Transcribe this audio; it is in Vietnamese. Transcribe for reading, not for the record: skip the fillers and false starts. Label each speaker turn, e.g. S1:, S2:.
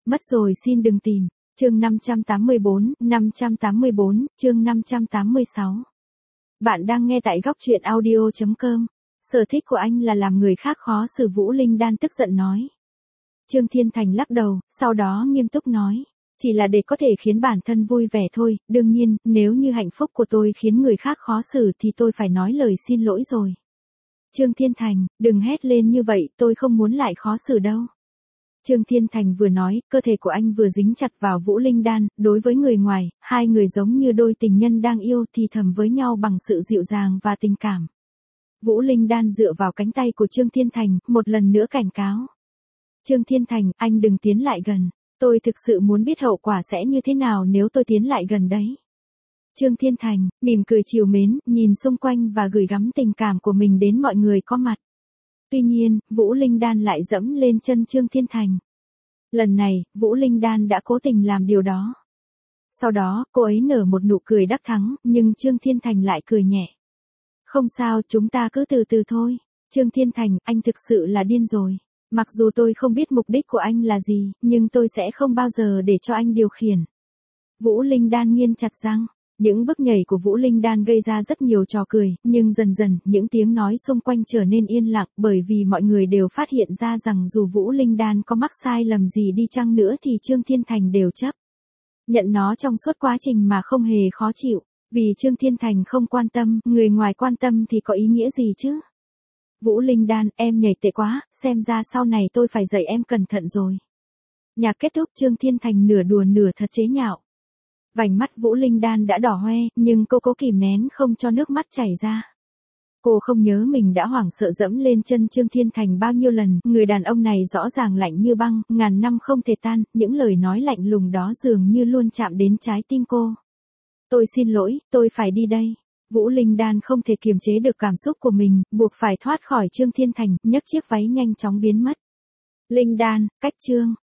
S1: Mất rồi xin đừng tìm. Chương 584, chương 586. Bạn đang nghe tại góc truyện audio.com. Sở thích của anh là làm người khác khó xử, Vũ Linh Đan tức giận nói. Trương Thiên Thành lắc đầu, sau đó nghiêm túc nói. Chỉ là để có thể khiến bản thân vui vẻ thôi, đương nhiên, nếu như hạnh phúc của tôi khiến người khác khó xử thì tôi phải nói lời xin lỗi rồi. Trương Thiên Thành, đừng hét lên như vậy, tôi không muốn lại khó xử đâu. Trương Thiên Thành vừa nói, cơ thể của anh vừa dính chặt vào Vũ Linh Đan, đối với người ngoài, hai người giống như đôi tình nhân đang yêu thì thầm với nhau bằng sự dịu dàng và tình cảm. Vũ Linh Đan dựa vào cánh tay của Trương Thiên Thành, một lần nữa cảnh cáo. Trương Thiên Thành, anh đừng tiến lại gần, tôi thực sự muốn biết hậu quả sẽ như thế nào nếu tôi tiến lại gần đấy. Trương Thiên Thành, mỉm cười trìu mến, nhìn xung quanh và gửi gắm tình cảm của mình đến mọi người có mặt. Tuy nhiên, Vũ Linh Đan lại dẫm lên chân Trương Thiên Thành. Lần này, Vũ Linh Đan đã cố tình làm điều đó. Sau đó, cô ấy nở một nụ cười đắc thắng, nhưng Trương Thiên Thành lại cười nhẹ. Không sao, chúng ta cứ từ từ thôi. Trương Thiên Thành, anh thực sự là điên rồi. Mặc dù tôi không biết mục đích của anh là gì, nhưng tôi sẽ không bao giờ để cho anh điều khiển. Vũ Linh Đan nghiến chặt răng. Những bước nhảy của Vũ Linh Đan gây ra rất nhiều trò cười, nhưng dần dần, những tiếng nói xung quanh trở nên yên lặng, bởi vì mọi người đều phát hiện ra rằng dù Vũ Linh Đan có mắc sai lầm gì đi chăng nữa thì Trương Thiên Thành đều chấp nhận nó trong suốt quá trình mà không hề khó chịu. Vì Trương Thiên Thành không quan tâm, người ngoài quan tâm thì có ý nghĩa gì chứ? Vũ Linh Đan, em nhảy tệ quá, xem ra sau này tôi phải dạy em cẩn thận rồi. Nhạc kết thúc, Trương Thiên Thành nửa đùa nửa thật chế nhạo. Vành mắt Vũ Linh Đan đã đỏ hoe, nhưng cô cố kìm nén không cho nước mắt chảy ra. Cô không nhớ mình đã hoảng sợ dẫm lên chân Trương Thiên Thành bao nhiêu lần, người đàn ông này rõ ràng lạnh như băng, ngàn năm không thể tan, những lời nói lạnh lùng đó dường như luôn chạm đến trái tim cô. Tôi xin lỗi, tôi phải đi đây. Vũ Linh Đan không thể kiềm chế được cảm xúc của mình, buộc phải thoát khỏi Trương Thiên Thành, nhấc chiếc váy nhanh chóng biến mất. Linh Đan, cách Trương